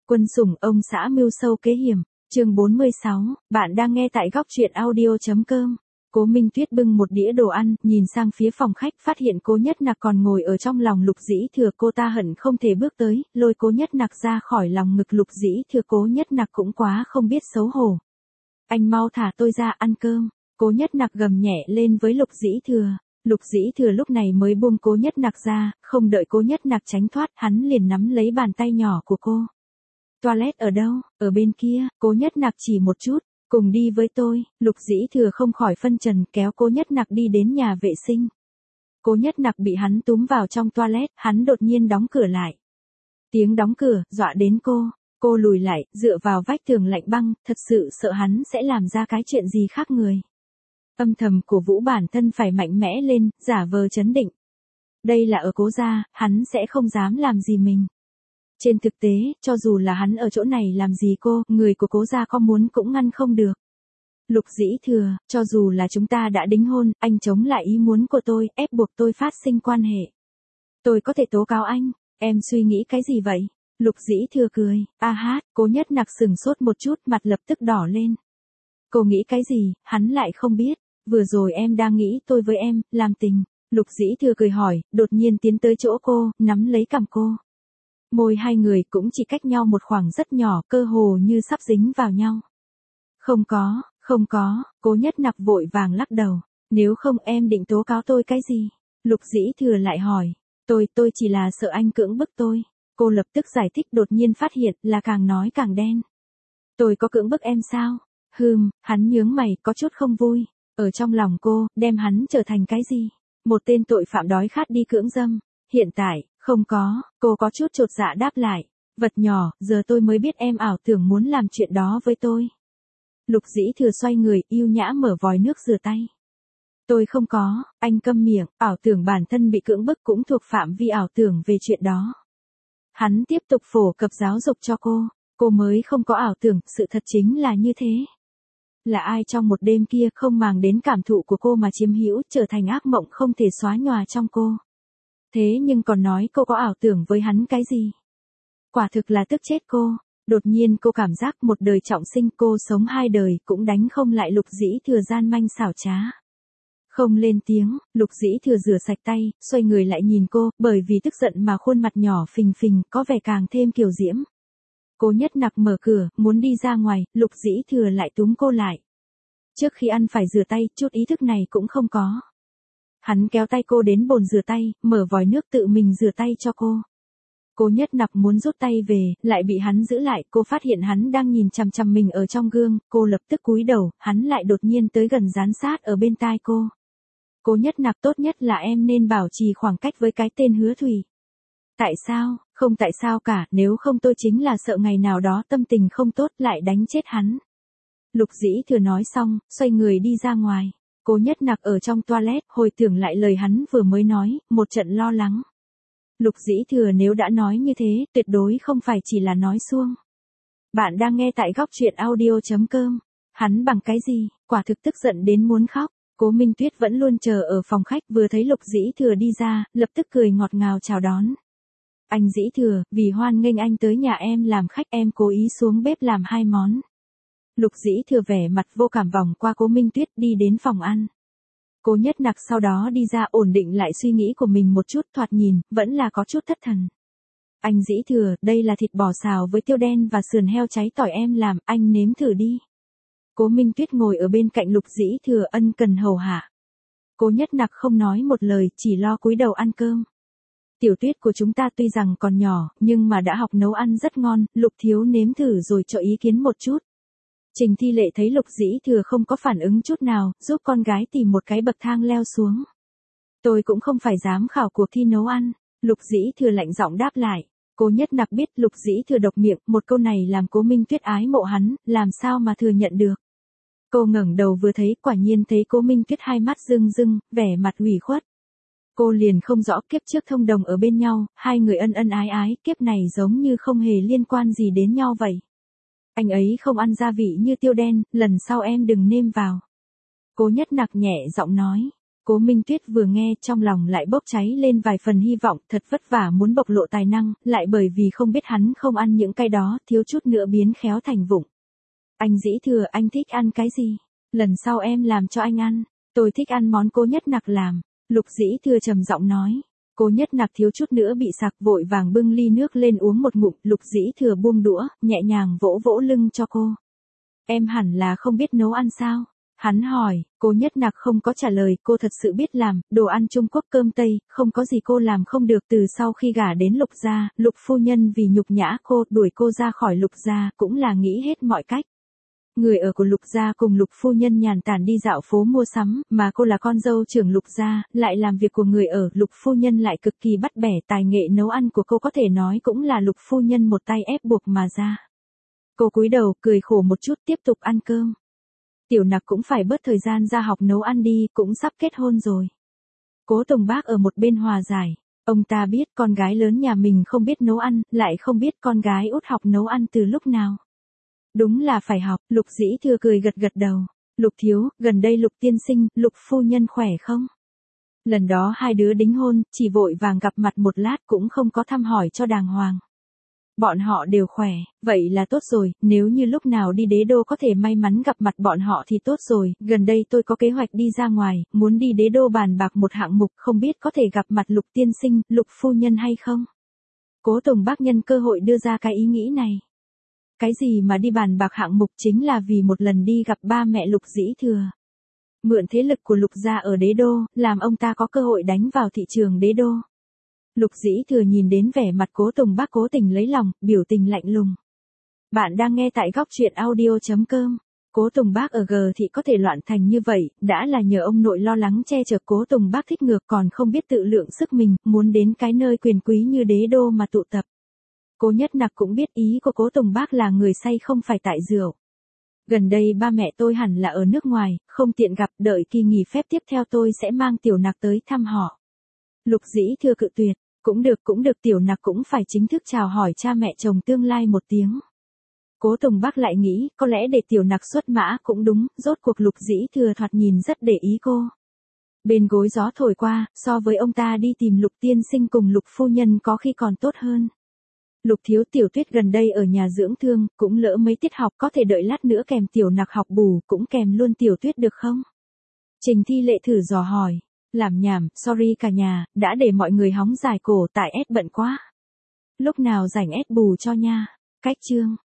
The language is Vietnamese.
Quân sủng ông xã mưu sâu kế hiểm, chương 46, bạn đang nghe tại góc truyện audio.com. Cố Minh Tuyết bưng một đĩa đồ ăn, nhìn sang phía phòng khách phát hiện Cố Nhất Nặc còn ngồi ở trong lòng Lục Dĩ Thừa, cô ta hận không thể bước tới, lôi Cố Nhất Nặc ra khỏi lòng ngực Lục Dĩ Thừa. Cố Nhất Nặc cũng quá không biết xấu hổ. Anh mau thả tôi ra ăn cơm, Cố Nhất Nặc gầm nhẹ lên với Lục Dĩ Thừa. Lục Dĩ Thừa lúc này mới buông Cố Nhất Nặc ra, không đợi Cố Nhất Nặc tránh thoát, hắn liền nắm lấy bàn tay nhỏ của cô. Toilet ở đâu? Ở bên kia, Cố Nhất Nặc chỉ một chút, cùng đi với tôi. Lục Dĩ Thừa không khỏi phân trần, kéo Cố Nhất Nặc đi đến nhà vệ sinh. Cố Nhất Nặc bị hắn túm vào trong toilet, hắn đột nhiên đóng cửa lại. Tiếng đóng cửa, dọa đến cô lùi lại, dựa vào vách tường lạnh băng, thật sự sợ hắn sẽ làm ra cái chuyện gì khác người. Âm thầm cổ vũ bản thân phải mạnh mẽ lên, giả vờ trấn định. Đây là ở Cố gia, hắn sẽ không dám làm gì mình. Trên thực tế, cho dù là hắn ở chỗ này làm gì người của Cố gia có muốn cũng ngăn không được. Lục Dĩ Thừa, cho dù là chúng ta đã đính hôn, anh chống lại ý muốn của tôi, ép buộc tôi phát sinh quan hệ. Tôi có thể tố cáo anh, em suy nghĩ cái gì vậy? Lục Dĩ Thừa cười, Cố Nhất Nặc sừng sốt một chút, mặt lập tức đỏ lên. Cô nghĩ cái gì, hắn lại không biết, vừa rồi em đang nghĩ tôi với em, làm tình. Lục Dĩ Thừa cười hỏi, đột nhiên tiến tới chỗ cô, nắm lấy cằm cô. Môi hai người cũng chỉ cách nhau một khoảng rất nhỏ, cơ hồ như sắp dính vào nhau. Không có, Cố Nhất Nặc vội vàng lắc đầu. Nếu không em định tố cáo tôi cái gì? Lục Dĩ Thừa lại hỏi. Tôi chỉ là sợ anh cưỡng bức tôi. Cô lập tức giải thích, đột nhiên phát hiện là càng nói càng đen. Tôi có cưỡng bức em sao? Hắn nhướng mày, có chút không vui. Ở trong lòng cô, đem hắn trở thành cái gì? Một tên tội phạm đói khát đi cưỡng dâm. Hiện tại, không có, cô có chút chột dạ đáp lại. Vật nhỏ, giờ tôi mới biết em ảo tưởng muốn làm chuyện đó với tôi. Lục Dĩ Thừa xoay người, yêu nhã mở vòi nước rửa tay. Tôi không có, anh câm miệng, ảo tưởng bản thân bị cưỡng bức cũng thuộc phạm vi ảo tưởng về chuyện đó. Hắn tiếp tục phổ cập giáo dục cho cô mới không có ảo tưởng, sự thật chính là như thế. Là ai trong một đêm kia không màng đến cảm thụ của cô mà chiếm hữu, trở thành ác mộng không thể xóa nhòa trong cô. Thế nhưng còn nói cô có ảo tưởng với hắn cái gì? Quả thực là tức chết cô. Đột nhiên cô cảm giác một đời trọng sinh, cô sống hai đời cũng đánh không lại Lục Dĩ Thừa gian manh xảo trá. Không lên tiếng, Lục Dĩ Thừa rửa sạch tay, xoay người lại nhìn cô, bởi vì tức giận mà khuôn mặt nhỏ phình phình, có vẻ càng thêm kiều diễm. Cố Nhất Nặc mở cửa, muốn đi ra ngoài, Lục Dĩ Thừa lại túm cô lại. Trước khi ăn phải rửa tay, chút ý thức này cũng không có. Hắn kéo tay cô đến bồn rửa tay, mở vòi nước tự mình rửa tay cho cô. Cố Nhất Nặc muốn rút tay về, lại bị hắn giữ lại, cô phát hiện hắn đang nhìn chằm chằm mình ở trong gương, cô lập tức cúi đầu, hắn lại đột nhiên tới gần dán sát ở bên tai cô. Cố Nhất Nặc, tốt nhất là em nên bảo trì khoảng cách với cái tên Hứa Thủy. Tại sao? Không tại sao cả, nếu không tôi chính là sợ ngày nào đó tâm tình không tốt lại đánh chết hắn. Lục Dĩ Thừa nói xong, xoay người đi ra ngoài. Cố Nhất Nặc ở trong toilet, hồi tưởng lại lời hắn vừa mới nói, một trận lo lắng. Lục Dĩ Thừa nếu đã nói như thế, tuyệt đối không phải chỉ là nói suông. Bạn đang nghe tại góc truyện audio.com. Hắn bằng cái gì, quả thực tức giận đến muốn khóc. Cố Minh Tuyết vẫn luôn chờ ở phòng khách, vừa thấy Lục Dĩ Thừa đi ra, lập tức cười ngọt ngào chào đón. Anh Dĩ Thừa, vì hoan nghênh anh tới nhà em làm khách, em cố ý xuống bếp làm 2 món. Lục Dĩ Thừa vẻ mặt vô cảm vòng qua Cố Minh Tuyết đi đến phòng ăn. Cố Nhất Nặc sau đó đi ra, ổn định lại suy nghĩ của mình một chút, thoạt nhìn, vẫn là có chút thất thần. Anh Dĩ Thừa, đây là thịt bò xào với tiêu đen và sườn heo cháy tỏi em làm, anh nếm thử đi. Cố Minh Tuyết ngồi ở bên cạnh Lục Dĩ Thừa ân cần hầu hạ. Cố Nhất Nặc không nói một lời, chỉ lo cúi đầu ăn cơm. Tiểu Tuyết của chúng ta tuy rằng còn nhỏ, nhưng mà đã học nấu ăn rất ngon, Lục thiếu nếm thử rồi cho ý kiến một chút. Trình Thi Lệ thấy Lục Dĩ Thừa không có phản ứng chút nào, giúp con gái tìm một cái bậc thang leo xuống. Tôi cũng không phải dám khảo cuộc thi nấu ăn. Lục Dĩ Thừa lạnh giọng đáp lại. Cố Nhất Nặc biết Lục Dĩ Thừa độc miệng, một câu này làm Cố Minh Tuyết ái mộ hắn, làm sao mà thừa nhận được. Cô ngẩng đầu vừa thấy, quả nhiên thấy Cố Minh Tuyết hai mắt rưng rưng, vẻ mặt ủy khuất. Cô liền không rõ, kiếp trước thông đồng ở bên nhau, hai người ân ân ái ái, kiếp này giống như không hề liên quan gì đến nhau vậy. Anh ấy không ăn gia vị như tiêu đen, lần sau em đừng nêm vào. Cố Nhất Nặc nhẹ giọng nói. Cố Minh Tuyết vừa nghe trong lòng lại bốc cháy lên vài phần hy vọng, thật vất vả muốn bộc lộ tài năng, lại bởi vì không biết hắn không ăn những cái đó, thiếu chút nữa biến khéo thành vụng. Anh Dĩ Thừa, anh thích ăn cái gì? Lần sau em làm cho anh ăn. Tôi thích ăn món Cố Nhất Nặc làm. Lục Dĩ Thừa trầm giọng nói. Cố Nhất Nặc thiếu chút nữa bị sặc, vội vàng bưng ly nước lên uống một ngụm. Lục Dĩ Thừa buông đũa, nhẹ nhàng vỗ vỗ lưng cho cô. Em hẳn là không biết nấu ăn sao? Hắn hỏi. Cố Nhất Nặc không có trả lời, cô thật sự biết làm, đồ ăn Trung Quốc cơm Tây, không có gì cô làm không được. Từ sau khi gả đến Lục gia, Lục phu nhân vì nhục nhã cô, đuổi cô ra khỏi Lục gia, cũng là nghĩ hết mọi cách. Người ở của Lục gia cùng Lục phu nhân nhàn tản đi dạo phố mua sắm, mà cô là con dâu trưởng Lục gia, lại làm việc của người ở. Lục phu nhân lại cực kỳ bắt bẻ, tài nghệ nấu ăn của cô có thể nói cũng là Lục phu nhân một tay ép buộc mà ra. Cô cúi đầu, cười khổ một chút, tiếp tục ăn cơm. Tiểu Nặc cũng phải bớt thời gian ra học nấu ăn đi, cũng sắp kết hôn rồi. Cố Tùng Bác ở một bên hòa giải. Ông ta biết con gái lớn nhà mình không biết nấu ăn, lại không biết con gái út học nấu ăn từ lúc nào. Đúng là phải học. Lục Dĩ Thừa cười gật gật đầu. Lục thiếu, gần đây Lục tiên sinh, Lục phu nhân khỏe không? Lần đó hai đứa đính hôn, chỉ vội vàng gặp mặt một lát cũng không có thăm hỏi cho đàng hoàng. Bọn họ đều khỏe, vậy là tốt rồi, nếu như lúc nào đi Đế Đô có thể may mắn gặp mặt bọn họ thì tốt rồi, gần đây tôi có kế hoạch đi ra ngoài, muốn đi Đế Đô bàn bạc một hạng mục, không biết có thể gặp mặt Lục tiên sinh, Lục phu nhân hay không? Cố Tùng Bác nhân cơ hội đưa ra cái ý nghĩ này. Cái gì mà đi bàn bạc hạng mục, chính là vì một lần đi gặp ba mẹ Lục Dĩ Thừa. Mượn thế lực của Lục gia ở Đế Đô, làm ông ta có cơ hội đánh vào thị trường Đế Đô. Lục Dĩ Thừa nhìn đến vẻ mặt Cố Tùng Bác cố tình lấy lòng, biểu tình lạnh lùng. Bạn đang nghe tại góc truyện audio.com. Cố Tùng Bác ở G thị có thể loạn thành như vậy, đã là nhờ ông nội lo lắng che chở. Cố Tùng Bác thích ngược còn không biết tự lượng sức mình, muốn đến cái nơi quyền quý như Đế Đô mà tụ tập. Cố Nhất Nặc cũng biết ý của Cố Tùng Bác là người say không phải tại rượu. Gần đây ba mẹ tôi hẳn là ở nước ngoài, không tiện gặp, đợi kỳ nghỉ phép tiếp theo tôi sẽ mang Tiểu Nặc tới thăm họ. Lục Dĩ Thừa cự tuyệt. Cũng được, Tiểu Nặc cũng phải chính thức chào hỏi cha mẹ chồng tương lai một tiếng. Cố Tùng Bác lại nghĩ, có lẽ để Tiểu Nặc xuất mã cũng đúng, rốt cuộc Lục Dĩ Thừa thoạt nhìn rất để ý cô. Bên gối gió thổi qua, so với ông ta đi tìm Lục tiên sinh cùng Lục phu nhân có khi còn tốt hơn. Lục thiếu, Tiểu Tuyết gần đây ở nhà dưỡng thương, cũng lỡ mấy tiết học, có thể đợi lát nữa kèm Tiểu Nặc học bù, cũng kèm luôn Tiểu Tuyết được không? Trình Thi Lệ thử dò hỏi. Làm nhảm, sorry cả nhà, đã để mọi người hóng dài cổ, tại S bận quá. Lúc nào rảnh S bù cho nha. Cách chương.